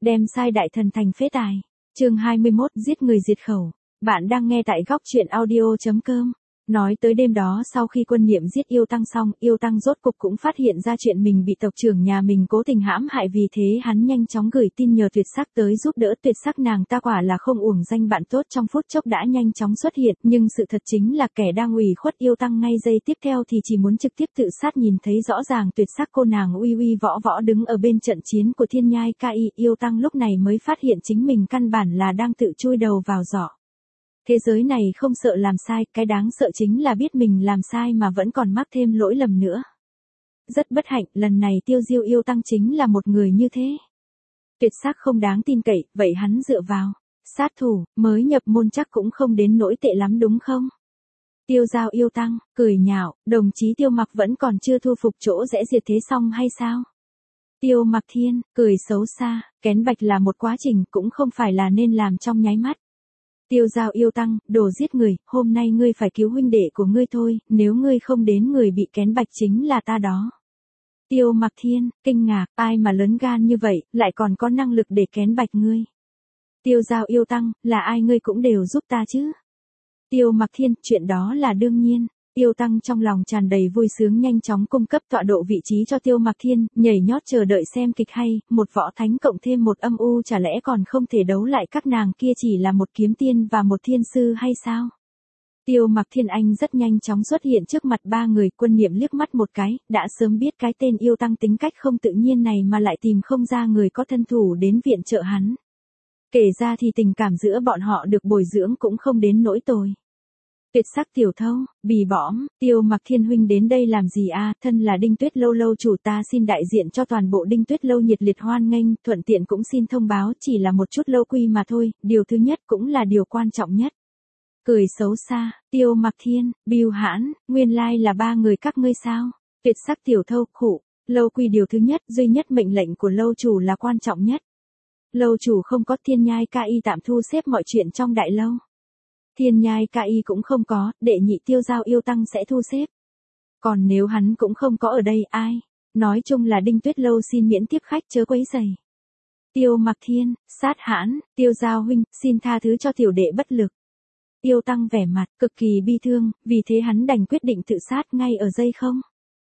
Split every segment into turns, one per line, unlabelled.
Đem sai đại thần thành phế tài. Chương 21, giết người diệt khẩu. Bạn đang nghe tại góc truyện audio.com. Nói tới đêm đó sau khi Quân Niệm giết Yêu Tăng xong, Yêu Tăng rốt cục cũng phát hiện ra chuyện mình bị tộc trưởng nhà mình cố tình hãm hại, vì thế hắn nhanh chóng gửi tin nhờ Tuyệt Sắc tới giúp đỡ. Tuyệt Sắc nàng ta quả là không uổng danh bạn tốt, trong phút chốc đã nhanh chóng xuất hiện, nhưng sự thật chính là kẻ đang ủy khuất Yêu Tăng ngay giây tiếp theo thì chỉ muốn trực tiếp tự sát. Nhìn thấy rõ ràng Tuyệt Sắc cô nàng uy uy võ võ đứng ở bên trận chiến của Thiên Nhai Ca Y, Yêu Tăng lúc này mới phát hiện chính mình căn bản là đang tự chui đầu vào giỏ. Thế giới này không sợ làm sai, cái đáng sợ chính là biết mình làm sai mà vẫn còn mắc thêm lỗi lầm nữa. Rất bất hạnh, lần này Tiêu Diêu Yêu Tăng chính là một người như thế. Tuyệt Sắc không đáng tin cậy, vậy hắn dựa vào sát thủ, mới nhập môn chắc cũng không đến nỗi tệ lắm đúng không? Tiêu Giao Yêu Tăng, cười nhạo, đồng chí Tiêu Mặc vẫn còn chưa thu phục chỗ rẽ diệt thế xong hay sao? Tiêu Mặc Thiên, cười xấu xa, kén bạch là một quá trình cũng không phải là nên làm trong nháy mắt. Tiêu Giao Yêu Tăng, đồ giết người, hôm nay ngươi phải cứu huynh đệ của ngươi thôi, nếu ngươi không đến người bị kén bạch chính là ta đó. Tiêu Mặc Thiên, kinh ngạc, ai mà lớn gan như vậy, lại còn có năng lực để kén bạch ngươi. Tiêu Giao Yêu Tăng, là ai ngươi cũng đều giúp ta chứ. Tiêu Mặc Thiên, chuyện đó là đương nhiên. Yêu Tăng trong lòng tràn đầy vui sướng nhanh chóng cung cấp tọa độ vị trí cho Tiêu Mặc Thiên, nhảy nhót chờ đợi xem kịch hay, một võ thánh cộng thêm một âm u chả lẽ còn không thể đấu lại các nàng kia chỉ là một kiếm tiên và một thiên sư hay sao? Tiêu Mặc Thiên anh rất nhanh chóng xuất hiện trước mặt ba người. Quân Niệm liếc mắt một cái, đã sớm biết cái tên Yêu Tăng tính cách không tự nhiên này mà lại tìm không ra người có thân thủ đến viện trợ hắn. Kể ra thì tình cảm giữa bọn họ được bồi dưỡng cũng không đến nỗi tồi. Tuyệt Sắc tiểu thâu, bì bõm, Tiêu Mặc Thiên huynh đến đây làm gì a? Thân là Đinh Tuyết Lâu lâu chủ, ta xin đại diện cho toàn bộ Đinh Tuyết Lâu nhiệt liệt hoan nghênh, thuận tiện cũng xin thông báo chỉ là một chút lâu quy mà thôi, điều thứ nhất cũng là điều quan trọng nhất. Cười xấu xa, Tiêu Mặc Thiên, bưu hãn, nguyên lai là ba người các ngươi sao? Tuyệt Sắc tiểu thâu, khụ, lâu quy điều thứ nhất, duy nhất mệnh lệnh của lâu chủ là quan trọng nhất. Lâu chủ không có, Thiên Nhai Ca Y tạm thu xếp mọi chuyện trong đại lâu. Thiên Nhai Ca Y cũng không có, đệ nhị Tiêu Giao Yêu Tăng sẽ thu xếp. Còn nếu hắn cũng không có ở đây, ai? Nói chung là Đinh Tuyết Lâu xin miễn tiếp khách chớ quấy rầy. Tiêu Mặc Thiên, sát hãn, Tiêu Giao huynh, xin tha thứ cho tiểu đệ bất lực. Yêu Tăng vẻ mặt cực kỳ bi thương, vì thế hắn đành quyết định tự sát ngay ở giây không.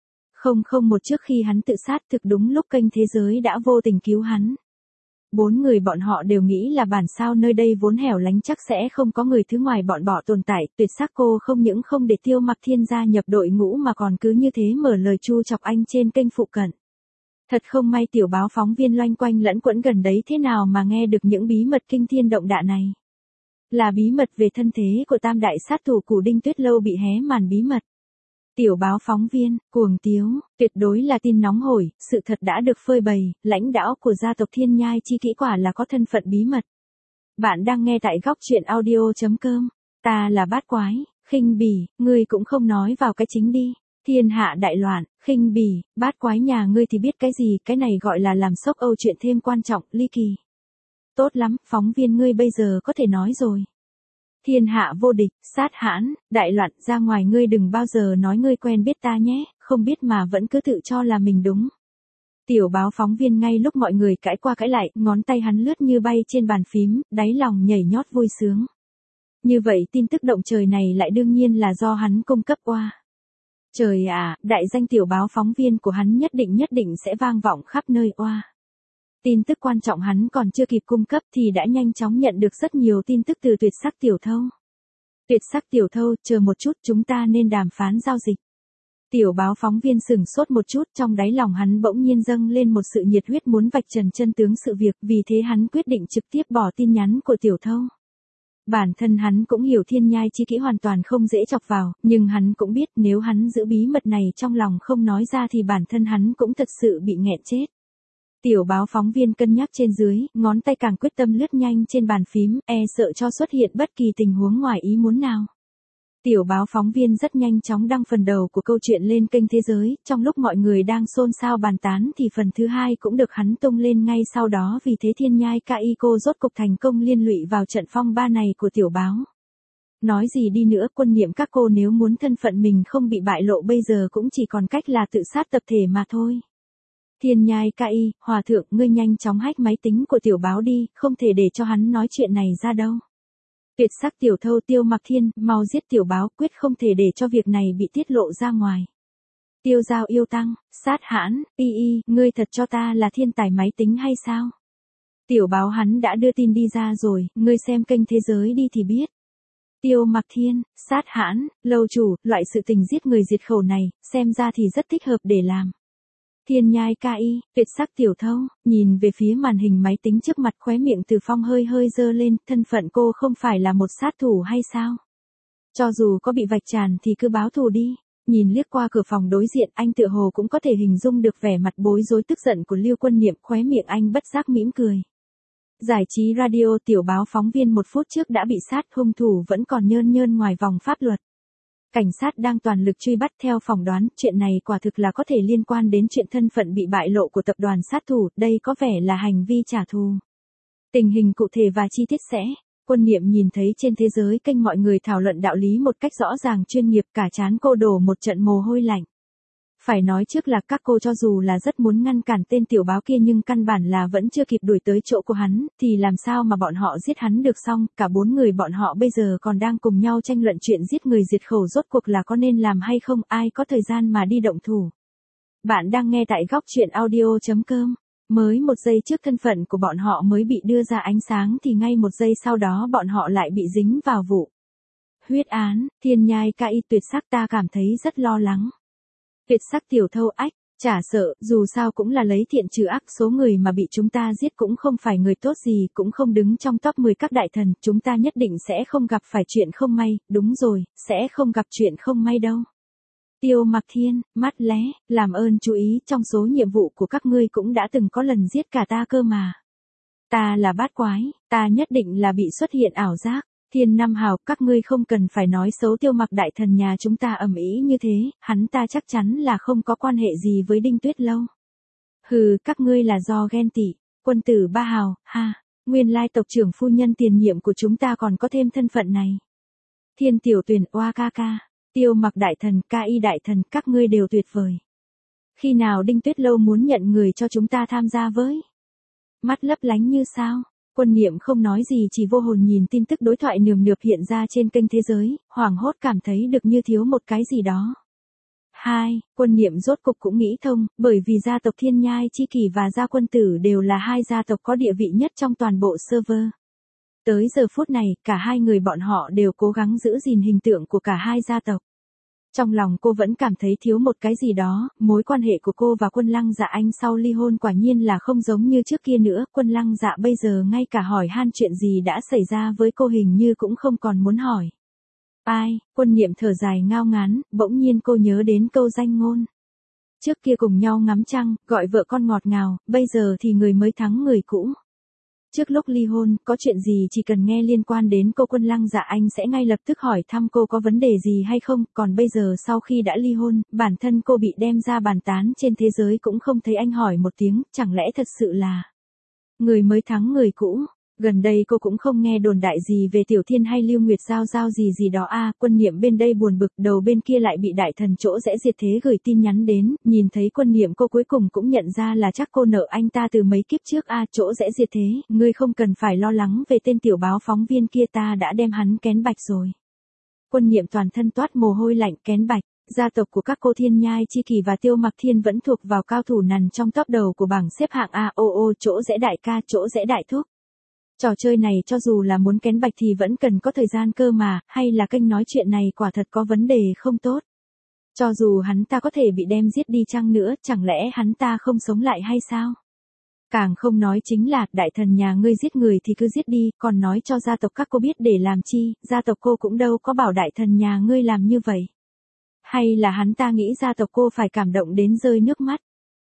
Một trước khi hắn tự sát, thực đúng lúc kênh thế giới đã vô tình cứu hắn. Bốn người bọn họ đều nghĩ là bản sao nơi đây vốn hẻo lánh chắc sẽ không có người thứ ngoài bọn bỏ tồn tại. Tuyệt Sắc cô không những không để Tiêu Mặc Thiên gia nhập đội ngũ mà còn cứ như thế mở lời chu chọc anh trên kênh phụ cận. Thật không may tiểu báo phóng viên loanh quanh lẫn quẩn gần đấy thế nào mà nghe được những bí mật kinh thiên động địa này. Là bí mật về thân thế của tam đại sát thủ của Đinh Tuyết Lâu bị hé màn bí mật. Tiểu báo phóng viên, cuồng tiếu, tuyệt đối là tin nóng hổi, sự thật đã được phơi bày, lãnh đạo của gia tộc Thiên Nhai chi kỹ quả là có thân phận bí mật. Bạn đang nghe tại góc truyện audio.com, ta là bát quái, khinh bỉ, ngươi cũng không nói vào cái chính đi. Thiên hạ đại loạn, khinh bỉ, bát quái nhà ngươi thì biết cái gì, cái này gọi là làm sốc âu chuyện thêm quan trọng, ly kỳ. Tốt lắm, phóng viên ngươi bây giờ có thể nói rồi. Thiên hạ vô địch, sát hãn, đại loạn, ra ngoài ngươi đừng bao giờ nói ngươi quen biết ta nhé, không biết mà vẫn cứ tự cho là mình đúng. Tiểu báo phóng viên ngay lúc mọi người cãi qua cãi lại, ngón tay hắn lướt như bay trên bàn phím, đáy lòng nhảy nhót vui sướng. Như vậy tin tức động trời này lại đương nhiên là do hắn cung cấp qua. Trời ạ, đại danh tiểu báo phóng viên của hắn nhất định sẽ vang vọng khắp nơi oa. Tin tức quan trọng hắn còn chưa kịp cung cấp thì đã nhanh chóng nhận được rất nhiều tin tức từ Tuyệt Sắc tiểu thâu. Tuyệt Sắc tiểu thâu, chờ một chút, chúng ta nên đàm phán giao dịch. Tiểu báo phóng viên sửng sốt một chút, trong đáy lòng hắn bỗng nhiên dâng lên một sự nhiệt huyết muốn vạch trần chân tướng sự việc, vì thế hắn quyết định trực tiếp bỏ tin nhắn của tiểu thâu. Bản thân hắn cũng hiểu Thiên Nhai chi kỹ hoàn toàn không dễ chọc vào, nhưng hắn cũng biết nếu hắn giữ bí mật này trong lòng không nói ra thì bản thân hắn cũng thật sự bị nghẹn chết. Tiểu báo phóng viên cân nhắc trên dưới, ngón tay càng quyết tâm lướt nhanh trên bàn phím, sợ cho xuất hiện bất kỳ tình huống ngoài ý muốn nào. Tiểu báo phóng viên rất nhanh chóng đăng phần đầu của câu chuyện lên kênh thế giới, trong lúc mọi người đang xôn xao bàn tán thì phần thứ hai cũng được hắn tung lên ngay sau đó, vì thế Thiên Nhai Ca Y cô rốt cục thành công liên lụy vào trận phong ba này của tiểu báo. Nói gì đi nữa, Quân Niệm các cô nếu muốn thân phận mình không bị bại lộ bây giờ cũng chỉ còn cách là tự sát tập thể mà thôi. Thiên nhai ca y, hòa thượng, ngươi nhanh chóng hack máy tính của tiểu báo đi, không thể để cho hắn nói chuyện này ra đâu. Tuyệt sắc tiểu thâu Tiêu Mặc Thiên, mau giết tiểu báo, quyết không thể để cho việc này bị tiết lộ ra ngoài. Tiêu Giao yêu tăng, sát hãn, ngươi thật cho ta là thiên tài máy tính hay sao? Tiểu báo hắn đã đưa tin đi ra rồi, ngươi xem kênh Thế Giới đi thì biết. Tiêu Mặc Thiên, sát hãn, lâu chủ, loại sự tình giết người diệt khẩu này, xem ra thì rất thích hợp để làm. Thiên nhai ca y, tuyệt sắc tiểu thâu, nhìn về phía màn hình máy tính trước mặt, khóe miệng Từ Phong hơi hơi dơ lên, thân phận cô không phải là một sát thủ hay sao? Cho dù có bị vạch trần thì cứ báo thù đi. Nhìn liếc qua cửa phòng đối diện, anh tựa hồ cũng có thể hình dung được vẻ mặt bối rối tức giận của Lưu Quân Niệm, khóe miệng anh bất giác mỉm cười. Giải trí radio tiểu báo phóng viên 1 phút trước đã bị sát, hung thủ vẫn còn nhơn nhơn ngoài vòng pháp luật. Cảnh sát đang toàn lực truy bắt, theo phỏng đoán, chuyện này quả thực là có thể liên quan đến chuyện thân phận bị bại lộ của tập đoàn sát thủ, đây có vẻ là hành vi trả thù. Tình hình cụ thể và chi tiết sẽ. Quân Niệm nhìn thấy trên Thế Giới kênh mọi người thảo luận đạo lý một cách rõ ràng chuyên nghiệp, cả trán cô đổ một trận mồ hôi lạnh. Phải nói trước là các cô cho dù là rất muốn ngăn cản tên tiểu báo kia nhưng căn bản là vẫn chưa kịp đuổi tới chỗ của hắn, thì làm sao mà bọn họ giết hắn được xong, cả 4 người bọn họ bây giờ còn đang cùng nhau tranh luận chuyện giết người diệt khẩu rốt cuộc là có nên làm hay không, ai có thời gian mà đi động thủ. Bạn đang nghe tại góc truyện audio.com. Mới 1 giây trước thân phận của bọn họ mới bị đưa ra ánh sáng thì ngay 1 giây sau đó bọn họ lại bị dính vào vụ huyết án. Thiên nhai ca y, tuyệt sắc, ta cảm thấy rất lo lắng. Tuyệt sắc tiểu thâu, ách, chả sợ, dù sao cũng là lấy thiện trừ ác, số người mà bị chúng ta giết cũng không phải người tốt gì, cũng không đứng trong top 10 các đại thần, chúng ta nhất định sẽ không gặp phải chuyện không may, đúng rồi, sẽ không gặp chuyện không may đâu. Tiêu Mặc Thiên, mắt lé, làm ơn chú ý, trong số nhiệm vụ của các ngươi cũng đã từng có lần giết cả ta cơ mà. Ta là bát quái, ta nhất định là bị xuất hiện ảo giác. Thiên Nam Hào, các ngươi không cần phải nói xấu Tiêu Mặc đại thần nhà chúng ta ầm ĩ như thế, hắn ta chắc chắn là không có quan hệ gì với Đinh Tuyết Lâu. Hừ, các ngươi là do ghen tị. Quân tử Ba Hào, ha, nguyên lai tộc trưởng phu nhân tiền nhiệm của chúng ta còn có thêm thân phận này. Thiên Tiểu Tuyền, oa ca ca. Tiêu Mặc đại thần, ca y đại thần, các ngươi đều tuyệt vời. Khi nào Đinh Tuyết Lâu muốn nhận người cho chúng ta tham gia với? Mắt lấp lánh như sao? Quân Niệm không nói gì, chỉ vô hồn nhìn tin tức đối thoại nườm nượp hiện ra trên kênh Thế Giới, hoảng hốt cảm thấy được như thiếu một cái gì đó. 2. Quân Niệm rốt cục cũng nghĩ thông, bởi vì gia tộc Thiên Nhai Chi Kỷ và Gia Quân Tử đều là 2 gia tộc có địa vị nhất trong toàn bộ server. Tới giờ phút này, cả 2 người bọn họ đều cố gắng giữ gìn hình tượng của cả 2 gia tộc. Trong lòng cô vẫn cảm thấy thiếu một cái gì đó, mối quan hệ của cô và Quân Lăng Dạ Anh sau ly hôn quả nhiên là không giống như trước kia nữa. Quân Lăng Dạ bây giờ ngay cả hỏi han chuyện gì đã xảy ra với cô hình như cũng không còn muốn hỏi. Ai, Quân Niệm thở dài ngao ngán, bỗng nhiên cô nhớ đến câu danh ngôn. Trước kia cùng nhau ngắm trăng, gọi vợ con ngọt ngào, bây giờ thì người mới thắng người cũ. Trước lúc ly hôn, có chuyện gì chỉ cần nghe liên quan đến cô Quân Lăng Dạ Anh sẽ ngay lập tức hỏi thăm cô có vấn đề gì hay không, còn bây giờ sau khi đã ly hôn, bản thân cô bị đem ra bàn tán trên Thế Giới cũng không thấy anh hỏi một tiếng, chẳng lẽ thật sự là người mới thắng người cũ. Gần đây cô cũng không nghe đồn đại gì về Tiểu Thiên hay Lưu Nguyệt Giao Giao gì đó a. Quân Niệm bên đây buồn bực, đầu bên kia lại bị đại thần chỗ rẽ diệt thế gửi tin nhắn đến, nhìn thấy Quân Niệm cô cuối cùng cũng nhận ra là chắc cô nợ anh ta từ mấy kiếp trước a. Chỗ rẽ diệt thế, ngươi không cần phải lo lắng về tên tiểu báo phóng viên kia, ta đã đem hắn kén bạch rồi. Quân Niệm toàn thân toát mồ hôi lạnh. Kén bạch. Gia tộc của các cô Thiên Nhai Chi Kỷ và Tiêu Mặc Thiên vẫn thuộc vào cao thủ nằm trong top đầu của bảng xếp hạng a. Chỗ rẽ đại ca, chỗ rẽ đại thúc. Trò chơi này cho dù là muốn kén bạch thì vẫn cần có thời gian cơ mà, hay là kênh nói chuyện này quả thật có vấn đề không tốt. Cho dù hắn ta có thể bị đem giết đi chăng nữa, chẳng lẽ hắn ta không sống lại hay sao? Càng không nói chính là, đại thần nhà ngươi giết người thì cứ giết đi, còn nói cho gia tộc các cô biết để làm chi, gia tộc cô cũng đâu có bảo đại thần nhà ngươi làm như vậy. Hay là hắn ta nghĩ gia tộc cô phải cảm động đến rơi nước mắt?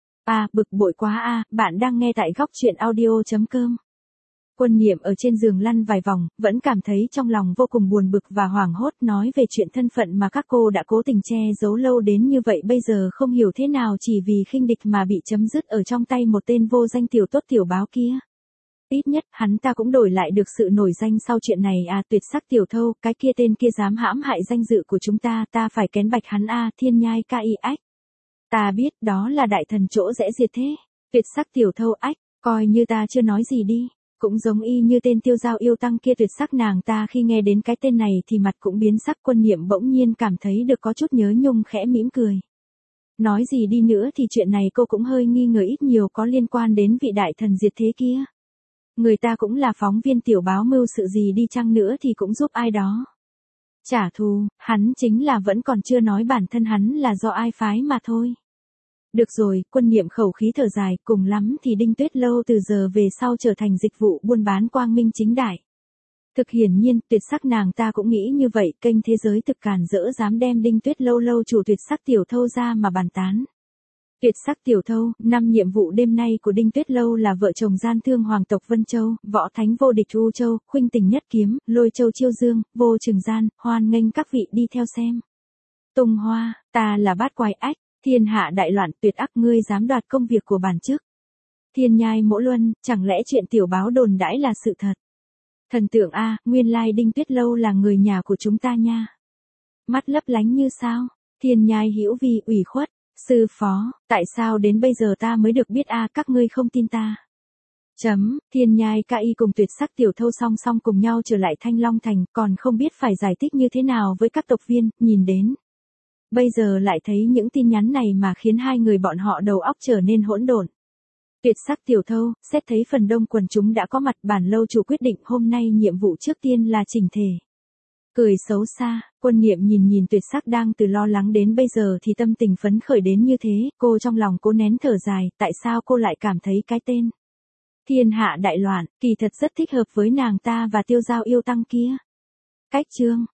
Bực bội quá bạn đang nghe tại góc truyện audio.com. Quân Niệm ở trên giường lăn vài vòng, vẫn cảm thấy trong lòng vô cùng buồn bực và hoảng hốt, nói về chuyện thân phận mà các cô đã cố tình che giấu lâu đến như vậy bây giờ không hiểu thế nào chỉ vì khinh địch mà bị chấm dứt ở trong tay một tên vô danh tiểu tốt tiểu báo kia. Ít nhất, hắn ta cũng đổi lại được sự nổi danh sau chuyện này tuyệt sắc tiểu thâu, cái kia tên kia dám hãm hại danh dự của chúng ta, ta phải kén bạch hắn Thiên Nhai ca y ách. Ta biết đó là đại thần chỗ rẽ diệt thế. Tuyệt sắc tiểu thâu ách, coi như ta chưa nói gì đi. Cũng giống y như tên tiêu giao yêu tăng kia tuyệt sắc nàng ta khi nghe đến cái tên này thì mặt cũng biến sắc. Quân Niệm bỗng nhiên cảm thấy được có chút nhớ nhung khẽ mỉm cười. Nói gì đi nữa thì chuyện này cô cũng hơi nghi ngờ ít nhiều có liên quan đến vị đại thần diệt thế kia. Người ta cũng là phóng viên tiểu báo mưu sự gì đi chăng nữa thì cũng giúp ai đó trả thù, hắn chính là vẫn còn chưa nói bản thân hắn là do ai phái mà thôi. Được rồi, Quân Niệm khẩu khí thở dài, cùng lắm thì Đinh Tuyết Lâu từ giờ về sau trở thành dịch vụ buôn bán quang minh chính đại. Thực hiển nhiên, tuyệt sắc nàng ta cũng nghĩ như vậy, kênh Thế Giới Thực càn dỡ dám đem Đinh Tuyết Lâu lâu chủ tuyệt sắc tiểu thâu ra mà bàn tán. Tuyệt sắc tiểu thâu, 5 nhiệm vụ đêm nay của Đinh Tuyết Lâu là vợ chồng gian thương hoàng tộc Vân Châu, võ thánh vô địch U Châu, khuynh tình nhất kiếm, lôi châu chiêu dương, vô trường gian, hoan nghênh các vị đi theo xem. Tung Hoa, ta là bát quái ách, thiên hạ đại loạn tuyệt ác ngươi dám đoạt công việc của bản chức. Thiên nhai mỗ luân, chẳng lẽ chuyện tiểu báo đồn đãi là sự thật? Thần tượng a, nguyên lai Đinh Tuyết Lâu là người nhà của chúng ta nha. Mắt lấp lánh như sao? Thiên nhai hữu vi ủy khuất. Sư phó, tại sao đến bây giờ ta mới được biết các ngươi không tin ta. Thiên nhai ca y cùng tuyệt sắc tiểu thâu song song cùng nhau trở lại Thanh Long Thành, còn không biết phải giải thích như thế nào với các tộc viên, nhìn đến. Bây giờ lại thấy những tin nhắn này mà khiến hai người bọn họ đầu óc trở nên hỗn độn. Tuyệt sắc tiểu thâu, xét thấy phần đông quần chúng đã có mặt, bản lâu chủ quyết định hôm nay nhiệm vụ trước tiên là chỉnh thể. Cười xấu xa, Quân Niệm nhìn tuyệt sắc đang từ lo lắng đến bây giờ thì tâm tình phấn khởi đến như thế, cô trong lòng cố nén thở dài, tại sao cô lại cảm thấy cái tên thiên hạ đại loạn, kỳ thật rất thích hợp với nàng ta và tiêu giao yêu tăng kia. Cách chương